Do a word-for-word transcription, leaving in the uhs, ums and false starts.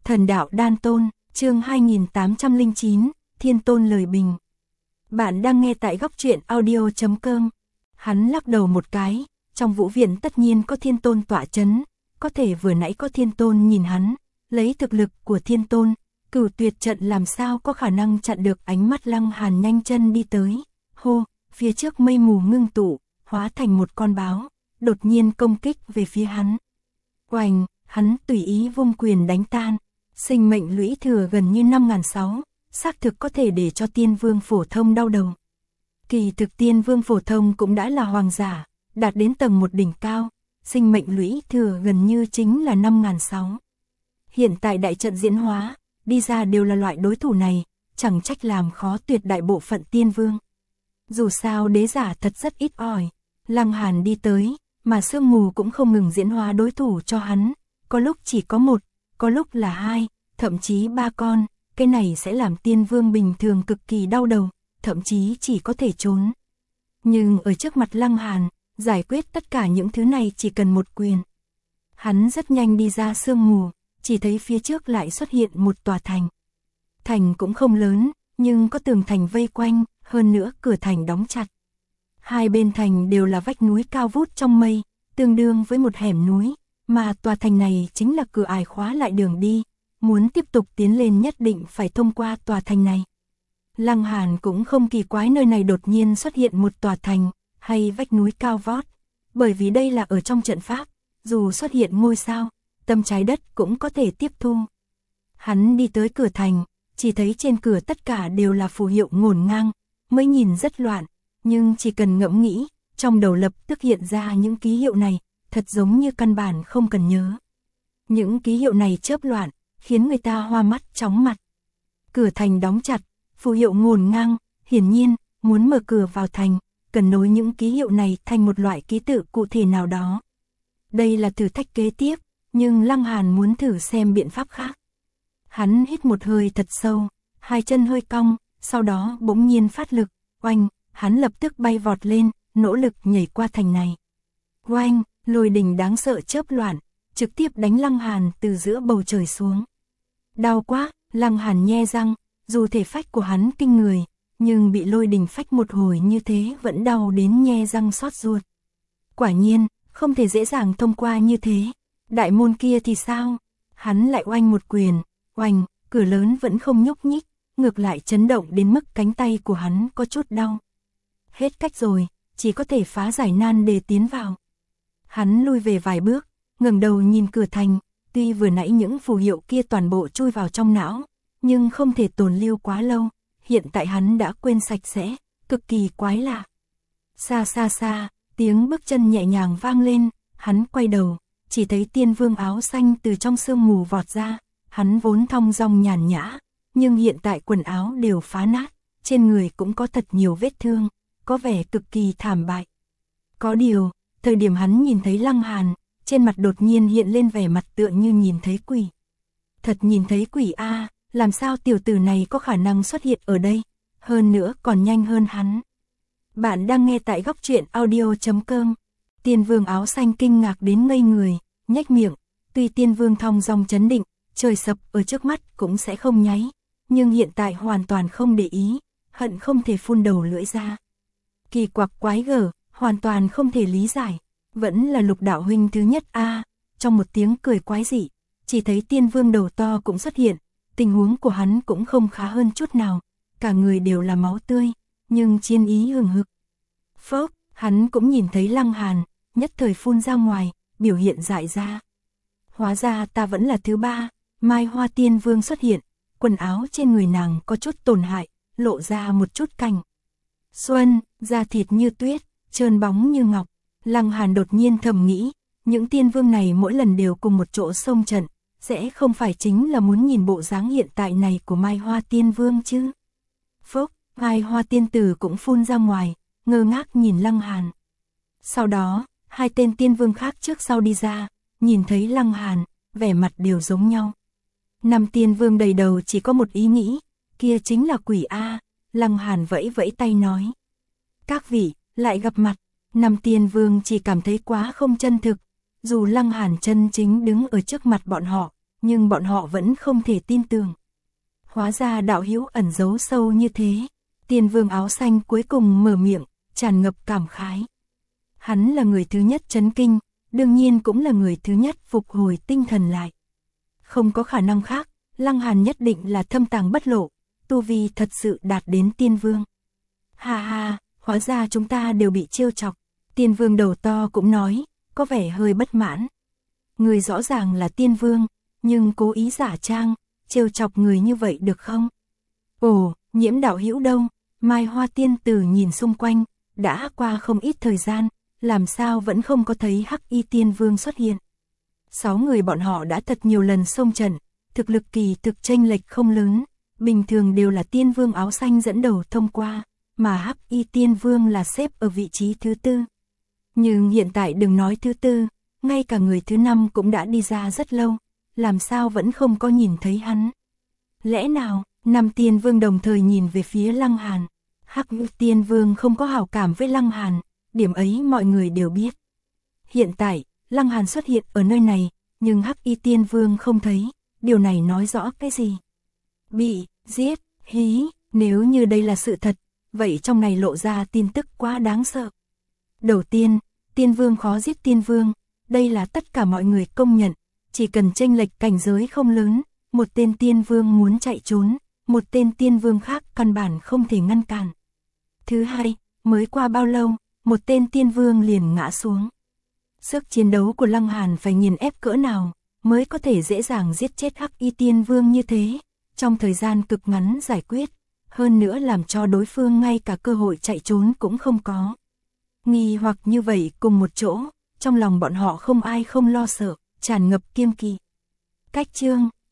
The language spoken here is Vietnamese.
Thần đạo đan tôn, chương hai nghìn tám trăm lẻ chín, Thiên Tôn lời bình. Bạn đang nghe tại góc truyện audio chấm com. Hắn lắc đầu một cái, trong vũ viện tất nhiên có Thiên Tôn tọa chấn, có thể vừa nãy có Thiên Tôn nhìn hắn, lấy thực lực của Thiên Tôn, Cửu Tuyệt trận làm sao có khả năng chặn được ánh mắt Lăng Hàn nhanh chân đi tới. Hô, phía trước mây mù ngưng tụ, hóa thành một con báo, đột nhiên công kích về phía hắn. Oành, hắn tùy ý vung quyền đánh tan. Sinh mệnh lũy thừa gần như năm nghìn sáu trăm, xác thực có thể để cho tiên vương phổ thông đau đầu. Kỳ thực tiên vương phổ thông cũng đã là hoàng giả, đạt đến tầng một đỉnh cao, sinh mệnh lũy thừa gần như chính là năm nghìn sáu trăm. Hiện tại đại trận diễn hóa, đi ra đều là loại đối thủ này, chẳng trách làm khó tuyệt đại bộ phận tiên vương. Dù sao đế giả thật rất ít ỏi, Lăng Hàn đi tới, mà sương mù cũng không ngừng diễn hóa đối thủ cho hắn, có lúc chỉ có một, có lúc là hai, thậm chí ba con, cái này sẽ làm tiên vương bình thường cực kỳ đau đầu, thậm chí chỉ có thể trốn. Nhưng ở trước mặt Lăng Hàn, giải quyết tất cả những thứ này chỉ cần một quyền. Hắn rất nhanh đi ra sương mù, chỉ thấy phía trước lại xuất hiện một tòa thành. Thành cũng không lớn, nhưng có tường thành vây quanh, hơn nữa cửa thành đóng chặt. Hai bên thành đều là vách núi cao vút trong mây, tương đương với một hẻm núi. Mà tòa thành này chính là cửa ải khóa lại đường đi, muốn tiếp tục tiến lên nhất định phải thông qua tòa thành này. Lăng Hàn cũng không kỳ quái nơi này đột nhiên xuất hiện một tòa thành, hay vách núi cao vót, bởi vì đây là ở trong trận pháp, dù xuất hiện ngôi sao, tâm trái đất cũng có thể tiếp thu. Hắn đi tới cửa thành, chỉ thấy trên cửa tất cả đều là phù hiệu ngổn ngang, mới nhìn rất loạn, nhưng chỉ cần ngẫm nghĩ, trong đầu lập tức hiện ra những ký hiệu này. Thật giống như căn bản không cần nhớ. Những ký hiệu này chớp loạn, khiến người ta hoa mắt chóng mặt. Cửa thành đóng chặt, phù hiệu ngổn ngang, hiển nhiên, muốn mở cửa vào thành, cần nối những ký hiệu này thành một loại ký tự cụ thể nào đó. Đây là thử thách kế tiếp, nhưng Lăng Hàn muốn thử xem biện pháp khác. Hắn hít một hơi thật sâu, hai chân hơi cong, sau đó bỗng nhiên phát lực, oanh, hắn lập tức bay vọt lên, nỗ lực nhảy qua thành này. Oanh! Lôi đình đáng sợ chớp loạn, trực tiếp đánh Lăng Hàn từ giữa bầu trời xuống. Đau quá, Lăng Hàn nhe răng, dù thể phách của hắn kinh người, nhưng bị lôi đình phách một hồi như thế vẫn đau đến nhe răng xót ruột. Quả nhiên, không thể dễ dàng thông qua như thế. Đại môn kia thì sao? Hắn lại oanh một quyền, oanh, cửa lớn vẫn không nhúc nhích, ngược lại chấn động đến mức cánh tay của hắn có chút đau. Hết cách rồi, chỉ có thể phá giải nan để tiến vào. Hắn lui về vài bước, ngẩng đầu nhìn cửa thành, tuy vừa nãy những phù hiệu kia toàn bộ chui vào trong não, nhưng không thể tồn lưu quá lâu, hiện tại hắn đã quên sạch sẽ, cực kỳ quái lạ. Xa xa xa, tiếng bước chân nhẹ nhàng vang lên, hắn quay đầu, chỉ thấy tiên vương áo xanh từ trong sương mù vọt ra, hắn vốn thong dong nhàn nhã, nhưng hiện tại quần áo đều phá nát, trên người cũng có thật nhiều vết thương, có vẻ cực kỳ thảm bại. Có điều, thời điểm hắn nhìn thấy Lăng Hàn, trên mặt đột nhiên hiện lên vẻ mặt tựa như nhìn thấy quỷ. Thật nhìn thấy quỷ a, à, làm sao tiểu tử này có khả năng xuất hiện ở đây, hơn nữa còn nhanh hơn hắn. Bạn đang nghe tại góc truyện audio chấm com. Tiên vương áo xanh kinh ngạc đến ngây người, nhếch miệng, tuy tiên vương thong dong chấn định, trời sập ở trước mắt cũng sẽ không nháy, nhưng hiện tại hoàn toàn không để ý, hận không thể phun đầu lưỡi ra. Kỳ quặc quái gở, hoàn toàn không thể lý giải, vẫn là Lục đạo huynh thứ nhất a. À, trong một tiếng cười quái dị, chỉ thấy tiên vương đầu to cũng xuất hiện, tình huống của hắn cũng không khá hơn chút nào, cả người đều là máu tươi, nhưng chiến ý hừng hực. Phốc, hắn cũng nhìn thấy Lăng Hàn, nhất thời phun ra ngoài, biểu hiện dại ra. Hóa ra ta vẫn là thứ ba. Mai Hoa tiên vương xuất hiện, quần áo trên người nàng có chút tổn hại, lộ ra một chút cành xuân, da thịt như tuyết, trơn bóng như ngọc. Lăng Hàn đột nhiên thầm nghĩ, những tiên vương này mỗi lần đều cùng một chỗ xông trận, sẽ không phải chính là muốn nhìn bộ dáng hiện tại này của Mai Hoa tiên vương chứ. Phốc, Mai Hoa tiên tử cũng phun ra ngoài, ngơ ngác nhìn Lăng Hàn. Sau đó, hai tên tiên vương khác trước sau đi ra, nhìn thấy Lăng Hàn, vẻ mặt đều giống nhau. Năm tiên vương đầy đầu chỉ có một ý nghĩ, kia chính là quỷ a. Lăng Hàn vẫy vẫy tay nói, các vị, lại gặp mặt. Năm tiên vương chỉ cảm thấy quá không chân thực, dù Lăng Hàn chân chính đứng ở trước mặt bọn họ, nhưng bọn họ vẫn không thể tin tưởng. Hóa ra đạo hữu ẩn giấu sâu như thế. Tiên vương áo xanh cuối cùng mở miệng, tràn ngập cảm khái. Hắn là người thứ nhất chấn kinh, đương nhiên cũng là người thứ nhất phục hồi tinh thần lại. Không có khả năng khác, Lăng Hàn nhất định là thâm tàng bất lộ, tu vi thật sự đạt đến tiên vương. Ha ha, hóa ra chúng ta đều bị trêu chọc. Tiên vương đầu to cũng nói, có vẻ hơi bất mãn. Người rõ ràng là tiên vương, nhưng cố ý giả trang, trêu chọc người như vậy được không? Ồ, Nhiễm đạo hữu đâu? Mai Hoa tiên tử nhìn xung quanh, đã qua không ít thời gian, làm sao vẫn không có thấy Hắc Y Tiên Vương xuất hiện. Sáu người bọn họ đã thật nhiều lần xông trận, thực lực kỳ thực chênh lệch không lớn, bình thường đều là Tiên Vương áo xanh dẫn đầu thông qua, mà Hắc Y Tiên Vương là xếp ở vị trí thứ tư. Nhưng hiện tại đừng nói thứ tư, ngay cả người thứ năm cũng đã đi ra rất lâu, làm sao vẫn không có nhìn thấy hắn. Lẽ nào, năm Tiên Vương đồng thời nhìn về phía Lăng Hàn. Hắc Y Tiên Vương không có hảo cảm với Lăng Hàn, điểm ấy mọi người đều biết. Hiện tại, Lăng Hàn xuất hiện ở nơi này, nhưng Hắc Y Tiên Vương không thấy, điều này nói rõ cái gì? Bị giết, hí, nếu như đây là sự thật, vậy trong này lộ ra tin tức quá đáng sợ. Đầu tiên, Tiên Vương khó giết Tiên Vương, đây là tất cả mọi người công nhận, chỉ cần chênh lệch cảnh giới không lớn, một tên Tiên Vương muốn chạy trốn, một tên Tiên Vương khác căn bản không thể ngăn cản. Thứ hai, mới qua bao lâu, một tên Tiên Vương liền ngã xuống. Sức chiến đấu của Lăng Hàn phải nghiền ép cỡ nào, mới có thể dễ dàng giết chết Hắc Y Tiên Vương như thế, trong thời gian cực ngắn giải quyết, hơn nữa làm cho đối phương ngay cả cơ hội chạy trốn cũng không có. Nghi hoặc như vậy cùng một chỗ, trong lòng bọn họ không ai không lo sợ, tràn ngập kiêng kỵ. Cách chương